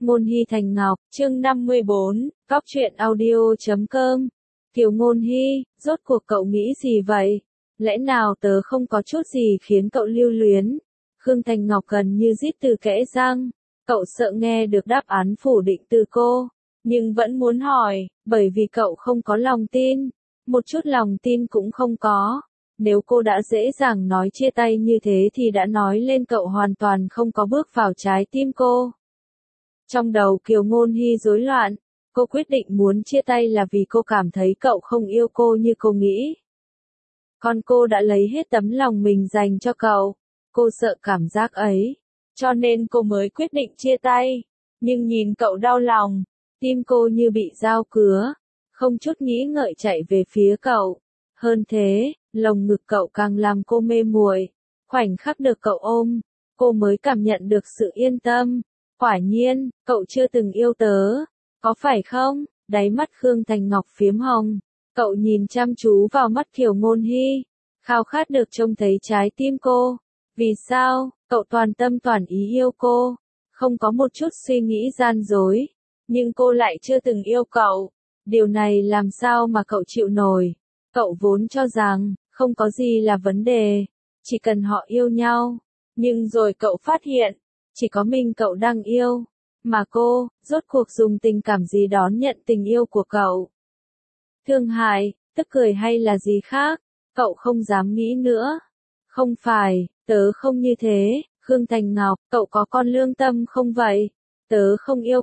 Ngôn Hy Thành Ngọc, chương 54, Cóc truyện audio.com. Kiều Ngôn Hy, rốt cuộc cậu nghĩ gì vậy? Lẽ nào tớ không có chút gì khiến cậu lưu luyến? Khương Thành Ngọc gần như rít từ kẽ răng. Cậu sợ nghe được đáp án phủ định từ cô, nhưng vẫn muốn hỏi, bởi vì cậu không có lòng tin. Một chút lòng tin cũng không có. Nếu cô đã dễ dàng nói chia tay như thế thì đã nói lên cậu hoàn toàn không có bước vào trái tim cô. Trong đầu Kiều Ngôn Hy rối loạn, cô quyết định muốn chia tay là vì cô cảm thấy cậu không yêu cô như cô nghĩ. Còn cô đã lấy hết tấm lòng mình dành cho cậu, cô sợ cảm giác ấy, cho nên cô mới quyết định chia tay. Nhưng nhìn cậu đau lòng, tim cô như bị dao cứa, không chút nghĩ ngợi chạy về phía cậu. Hơn thế, lồng ngực cậu càng làm cô mê muội. Khoảnh khắc được cậu ôm, cô mới cảm nhận được sự yên tâm. Quả nhiên, cậu chưa từng yêu tớ, có phải không? Đáy mắt Khương Thành Ngọc phiếm hồng, cậu nhìn chăm chú vào mắt Kiều Ngôn Hy, khao khát được trông thấy trái tim cô. Vì sao? Cậu toàn tâm toàn ý yêu cô, không có một chút suy nghĩ gian dối, nhưng cô lại chưa từng yêu cậu. Điều này làm sao mà cậu chịu nổi? Cậu vốn cho rằng, không có gì là vấn đề, chỉ cần họ yêu nhau. Nhưng rồi cậu phát hiện, chỉ có mình cậu đang yêu, mà cô, rốt cuộc dùng tình cảm gì đón nhận tình yêu của cậu? Thương hại, tức cười hay là gì khác? Cậu không dám nghĩ nữa. Không phải, tớ không như thế, Khương Thành Ngọc, cậu có con lương tâm không vậy? Tớ không yêu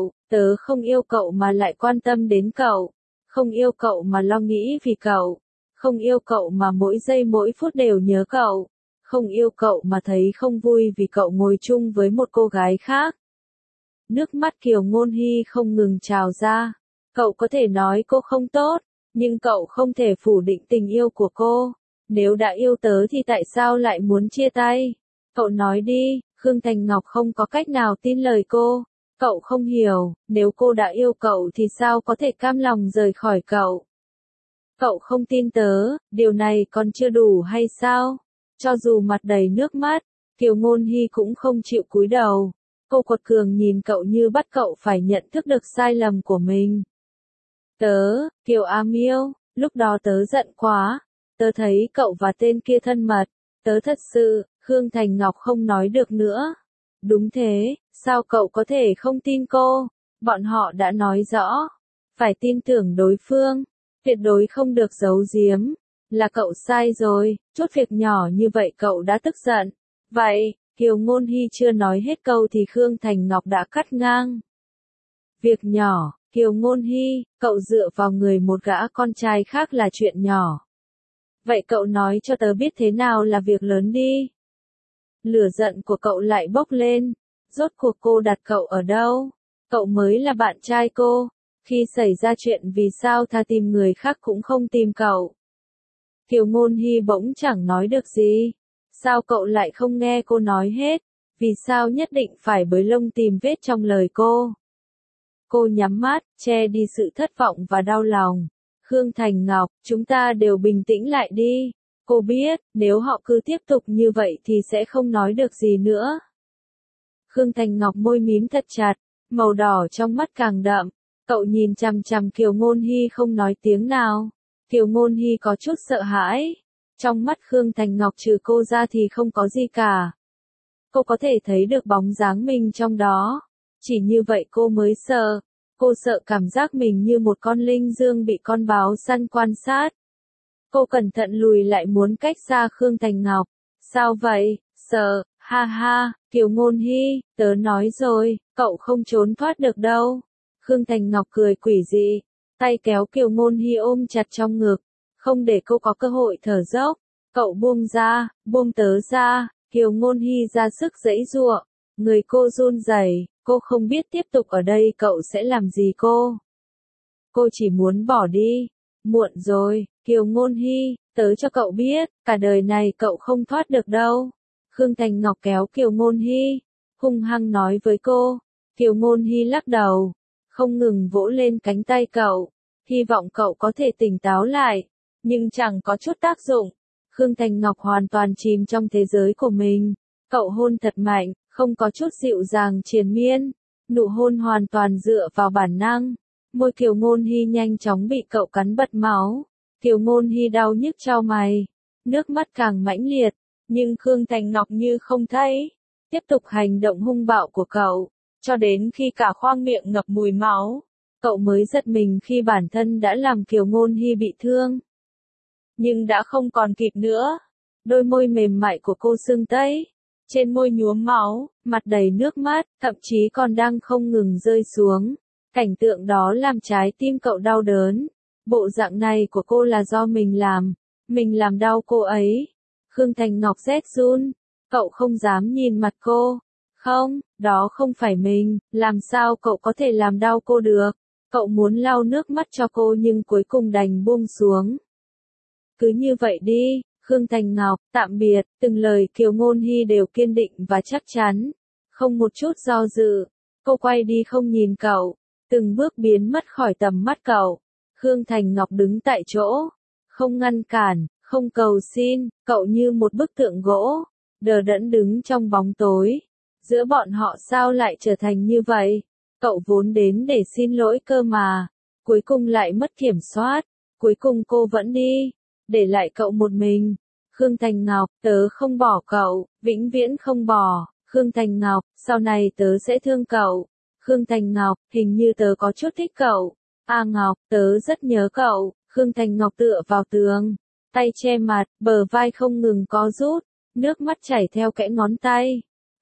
cậu mà lại quan tâm đến cậu, không yêu cậu mà lo nghĩ vì cậu, không yêu cậu mà mỗi giây mỗi phút đều nhớ cậu. Không yêu cậu mà thấy không vui vì cậu ngồi chung với một cô gái khác. Nước mắt Kiều Ngôn Hy không ngừng trào ra. Cậu có thể nói cô không tốt, nhưng cậu không thể phủ định tình yêu của cô. Nếu đã yêu tớ thì tại sao lại muốn chia tay? Cậu nói đi. Khương Thành Ngọc không có cách nào tin lời cô. Cậu không hiểu, nếu cô đã yêu cậu thì sao có thể cam lòng rời khỏi cậu? Cậu không tin tớ, điều này còn chưa đủ hay sao? Cho dù mặt đầy nước mắt, Kiều Ngôn Hy cũng không chịu cúi đầu. Cô quật cường nhìn cậu như bắt cậu phải nhận thức được sai lầm của mình. Kiều Am yêu, lúc đó tớ giận quá. Tớ thấy cậu và tên kia thân mật. Tớ thật sự, Khương Thành Ngọc không nói được nữa. Đúng thế, sao cậu có thể không tin cô? Bọn họ đã nói rõ. Phải tin tưởng đối phương. Tuyệt đối không được giấu giếm. Là cậu sai rồi, chút việc nhỏ như vậy cậu đã tức giận. Vậy, Kiều Ngôn Hy chưa nói hết câu thì Khương Thành Ngọc đã cắt ngang. Việc nhỏ, Kiều Ngôn Hy, cậu dựa vào người một gã con trai khác là chuyện nhỏ. Vậy cậu nói cho tớ biết thế nào là việc lớn đi. Lửa giận của cậu lại bốc lên. Rốt cuộc cô đặt cậu ở đâu? Cậu mới là bạn trai cô. Khi xảy ra chuyện vì sao tha tìm người khác cũng không tìm cậu? Kiều Ngôn Hy bỗng chẳng nói được gì. Sao cậu lại không nghe cô nói hết? Vì sao nhất định phải bới lông tìm vết trong lời cô? Cô nhắm mắt, che đi sự thất vọng và đau lòng. Khương Thành Ngọc, chúng ta đều bình tĩnh lại đi. Cô biết, nếu họ cứ tiếp tục như vậy thì sẽ không nói được gì nữa. Khương Thành Ngọc môi mím thật chặt, màu đỏ trong mắt càng đậm. Cậu nhìn chằm chằm Kiều Ngôn Hy không nói tiếng nào. Kiều Ngôn Hy có chút sợ hãi. Trong mắt Khương Thành Ngọc trừ cô ra thì không có gì cả. Cô có thể thấy được bóng dáng mình trong đó. Chỉ như vậy cô mới sợ. Cô sợ cảm giác mình như một con linh dương bị con báo săn quan sát. Cô cẩn thận lùi lại muốn cách xa Khương Thành Ngọc. Sao vậy? Sợ, ha ha, Kiều Ngôn Hy, tớ nói rồi, cậu không trốn thoát được đâu. Khương Thành Ngọc cười quỷ dị, tay kéo Kiều Ngôn Hy ôm chặt trong ngực, không để cô có cơ hội thở dốc. Cậu buông tớ ra. Kiều Ngôn Hy ra sức giãy giụa, người cô run rẩy, cô không biết tiếp tục ở đây cậu sẽ làm gì cô. Cô chỉ muốn bỏ đi. Muộn rồi, Kiều Ngôn Hy, tớ cho cậu biết, cả đời này cậu không thoát được đâu. Khương Thành Ngọc kéo Kiều Ngôn Hy, hung hăng nói với cô. Kiều Ngôn Hy lắc đầu, không ngừng vỗ lên cánh tay cậu, hy vọng cậu có thể tỉnh táo lại, nhưng chẳng có chút tác dụng. Khương Thành Ngọc hoàn toàn chìm trong thế giới của mình. Cậu hôn thật mạnh, không có chút dịu dàng triền miên. Nụ hôn hoàn toàn dựa vào bản năng. Môi Kiều Ngôn Hy nhanh chóng bị cậu cắn bật máu. Kiều Ngôn Hy đau nhức chau mày. Nước mắt càng mãnh liệt. Nhưng Khương Thành Ngọc như không thấy. Tiếp tục hành động hung bạo của cậu. Cho đến khi cả khoang miệng ngập mùi máu. Cậu mới giật mình khi bản thân đã làm Kiều Ngôn Hy bị thương. Nhưng đã không còn kịp nữa. Đôi môi mềm mại của cô sưng tấy. Trên môi nhuốm máu, mặt đầy nước mắt, thậm chí còn đang không ngừng rơi xuống. Cảnh tượng đó làm trái tim cậu đau đớn. Bộ dạng này của cô là do mình làm đau cô ấy. Khương Thành Ngọc rét run, cậu không dám nhìn mặt cô. Không, đó không phải mình, làm sao cậu có thể làm đau cô được. Cậu muốn lau nước mắt cho cô nhưng cuối cùng đành buông xuống. Cứ như vậy đi, Khương Thành Ngọc, tạm biệt, từng lời Kiều Ngôn Hy đều kiên định và chắc chắn. Không một chút do dự, cô quay đi không nhìn cậu, từng bước biến mất khỏi tầm mắt cậu. Khương Thành Ngọc đứng tại chỗ, không ngăn cản, không cầu xin, cậu như một bức tượng gỗ, đờ đẫn đứng trong bóng tối. Giữa bọn họ sao lại trở thành như vậy? Cậu vốn đến để xin lỗi cơ mà, cuối cùng lại mất kiểm soát, cuối cùng cô vẫn đi, để lại cậu một mình. Khương Thành Ngọc, tớ không bỏ cậu, vĩnh viễn không bỏ. Khương Thành Ngọc, sau này tớ sẽ thương cậu. Khương Thành Ngọc, hình như tớ có chút thích cậu. A Ngọc, tớ rất nhớ cậu. Khương Thành Ngọc tựa vào tường, tay che mặt, bờ vai không ngừng co rút, nước mắt chảy theo kẽ ngón tay.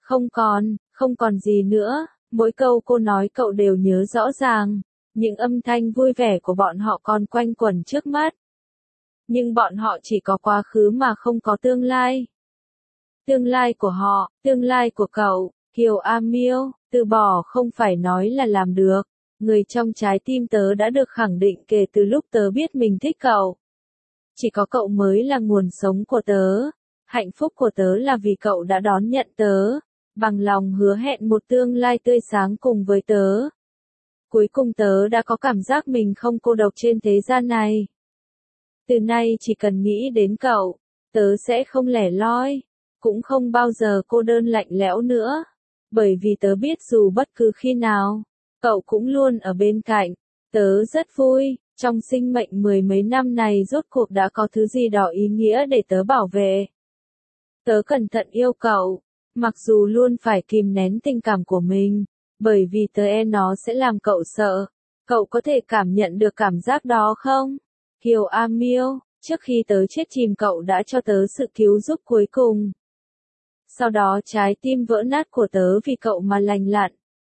Không còn gì nữa, mỗi câu cô nói cậu đều nhớ rõ ràng, những âm thanh vui vẻ của bọn họ còn quanh quẩn trước mắt. Nhưng bọn họ chỉ có quá khứ mà không có tương lai. Tương lai của họ, tương lai của cậu, Kiều A Miêu, từ bỏ không phải nói là làm được. Người trong trái tim tớ đã được khẳng định kể từ lúc tớ biết mình thích cậu. Chỉ có cậu mới là nguồn sống của tớ. Hạnh phúc của tớ là vì cậu đã đón nhận tớ, bằng lòng hứa hẹn một tương lai tươi sáng cùng với tớ. Cuối cùng tớ đã có cảm giác mình không cô độc trên thế gian này. Từ nay chỉ cần nghĩ đến cậu, tớ sẽ không lẻ loi, cũng không bao giờ cô đơn lạnh lẽo nữa. Bởi vì tớ biết dù bất cứ khi nào, cậu cũng luôn ở bên cạnh. Tớ rất vui, trong sinh mệnh mười mấy năm này rốt cuộc đã có thứ gì đó ý nghĩa để tớ bảo vệ. Tớ cẩn thận yêu cậu, mặc dù luôn phải kìm nén tình cảm của mình, bởi vì tớ e nó sẽ làm cậu sợ. Cậu có thể cảm nhận được cảm giác đó không? Kiều A Miêu, trước khi tớ chết chìm cậu đã cho tớ sự cứu giúp cuối cùng. Sau đó trái tim vỡ nát của tớ vì cậu mà lành lặn.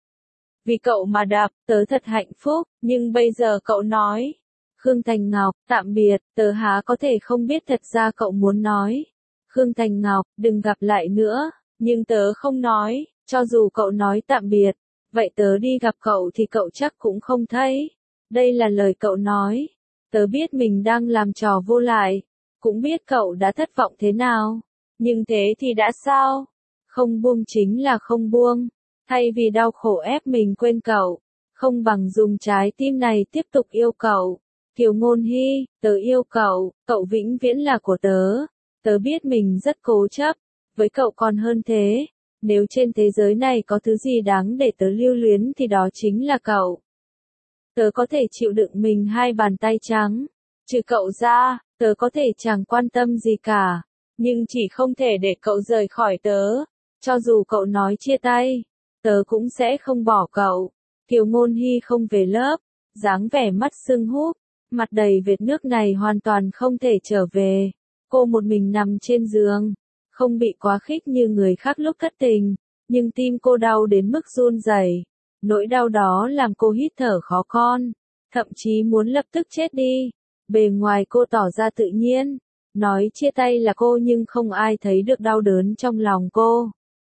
Vì cậu mà đạp, tớ thật hạnh phúc, nhưng bây giờ cậu nói. Khương Thành Ngọc, tạm biệt, tớ há có thể không biết thật ra cậu muốn nói. Khương Thành Ngọc, đừng gặp lại nữa, nhưng tớ không nói, cho dù cậu nói tạm biệt, vậy tớ đi gặp cậu thì cậu chắc cũng không thấy. Đây là lời cậu nói. Tớ biết mình đang làm trò vô lại, cũng biết cậu đã thất vọng thế nào, nhưng thế thì đã sao? Không buông chính là không buông. Thay vì đau khổ ép mình quên cậu, không bằng dùng trái tim này tiếp tục yêu cậu. Kiều Ngôn Hy, tớ yêu cậu, cậu vĩnh viễn là của tớ. Tớ biết mình rất cố chấp, với cậu còn hơn thế. Nếu trên thế giới này có thứ gì đáng để tớ lưu luyến thì đó chính là cậu. Tớ có thể chịu đựng mình hai bàn tay trắng. Trừ cậu ra, tớ có thể chẳng quan tâm gì cả. Nhưng chỉ không thể để cậu rời khỏi tớ. Cho dù cậu nói chia tay, tớ cũng sẽ không bỏ cậu. Kiều Ngôn Hy không về lớp, dáng vẻ mắt sưng húp, mặt đầy vệt nước này hoàn toàn không thể trở về. Cô một mình nằm trên giường, không bị quá khích như người khác lúc thất tình, nhưng tim cô đau đến mức run rẩy. Nỗi đau đó làm cô hít thở khó khăn, thậm chí muốn lập tức chết đi. Bề ngoài cô tỏ ra tự nhiên, nói chia tay là cô nhưng không ai thấy được đau đớn trong lòng cô.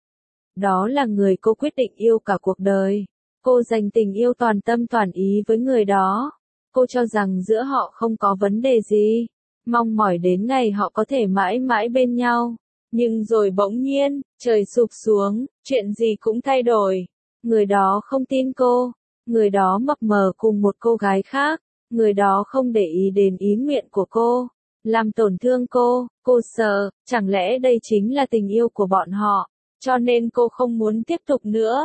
Đó là người cô quyết định yêu cả cuộc đời. Cô dành tình yêu toàn tâm toàn ý với người đó. Cô cho rằng giữa họ không có vấn đề gì, mong mỏi đến ngày họ có thể mãi mãi bên nhau. Nhưng rồi bỗng nhiên, trời sụp xuống, chuyện gì cũng thay đổi. Người đó không tin cô, người đó mập mờ cùng một cô gái khác, người đó không để ý đến ý nguyện của cô, làm tổn thương cô sợ, chẳng lẽ đây chính là tình yêu của bọn họ, cho nên cô không muốn tiếp tục nữa.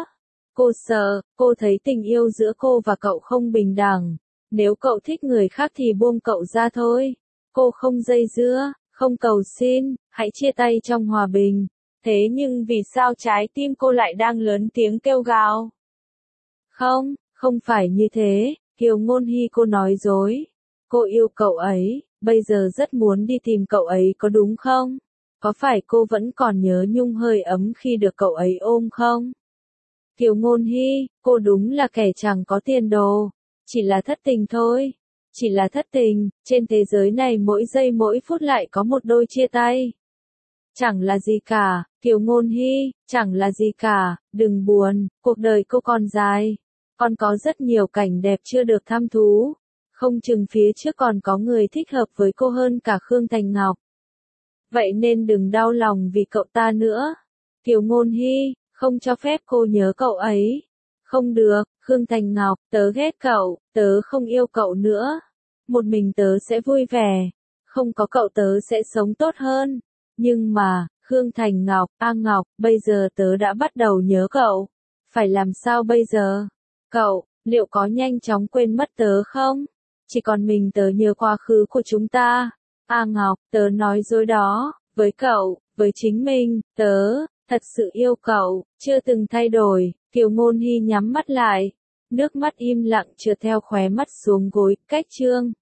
Cô sợ, cô thấy tình yêu giữa cô và cậu không bình đẳng. Nếu cậu thích người khác thì buông cậu ra thôi. Cô không dây dưa, không cầu xin, hãy chia tay trong hòa bình. Thế nhưng vì sao trái tim cô lại đang lớn tiếng kêu gào? Không, không phải như thế, Kiều Ngôn Hy cô nói dối. Cô yêu cậu ấy, bây giờ rất muốn đi tìm cậu ấy có đúng không? Có phải cô vẫn còn nhớ nhung hơi ấm khi được cậu ấy ôm không? Kiều Ngôn Hy, cô đúng là kẻ chẳng có tiền đồ. Chỉ là thất tình thôi. Chỉ là thất tình, trên thế giới này mỗi giây mỗi phút lại có một đôi chia tay. Chẳng là gì cả, Kiều Ngôn Hy, chẳng là gì cả, đừng buồn, cuộc đời cô còn dài. Còn có rất nhiều cảnh đẹp chưa được thăm thú. Không chừng phía trước còn có người thích hợp với cô hơn cả Khương Thành Ngọc. Vậy nên đừng đau lòng vì cậu ta nữa. Kiều Ngôn Hy, không cho phép cô nhớ cậu ấy. Không được, Khương Thành Ngọc, tớ ghét cậu, tớ không yêu cậu nữa. Một mình tớ sẽ vui vẻ. Không có cậu tớ sẽ sống tốt hơn. Nhưng mà, Khương Thành Ngọc, A Ngọc, bây giờ tớ đã bắt đầu nhớ cậu. Phải làm sao bây giờ? Cậu, liệu có nhanh chóng quên mất tớ không? Chỉ còn mình tớ nhớ quá khứ của chúng ta. A Ngọc, tớ nói dối đó, với cậu, với chính mình, tớ, thật sự yêu cậu, chưa từng thay đổi. Kiều Ngôn Hy nhắm mắt lại. Nước mắt im lặng trượt theo khóe mắt xuống gối, cách chương.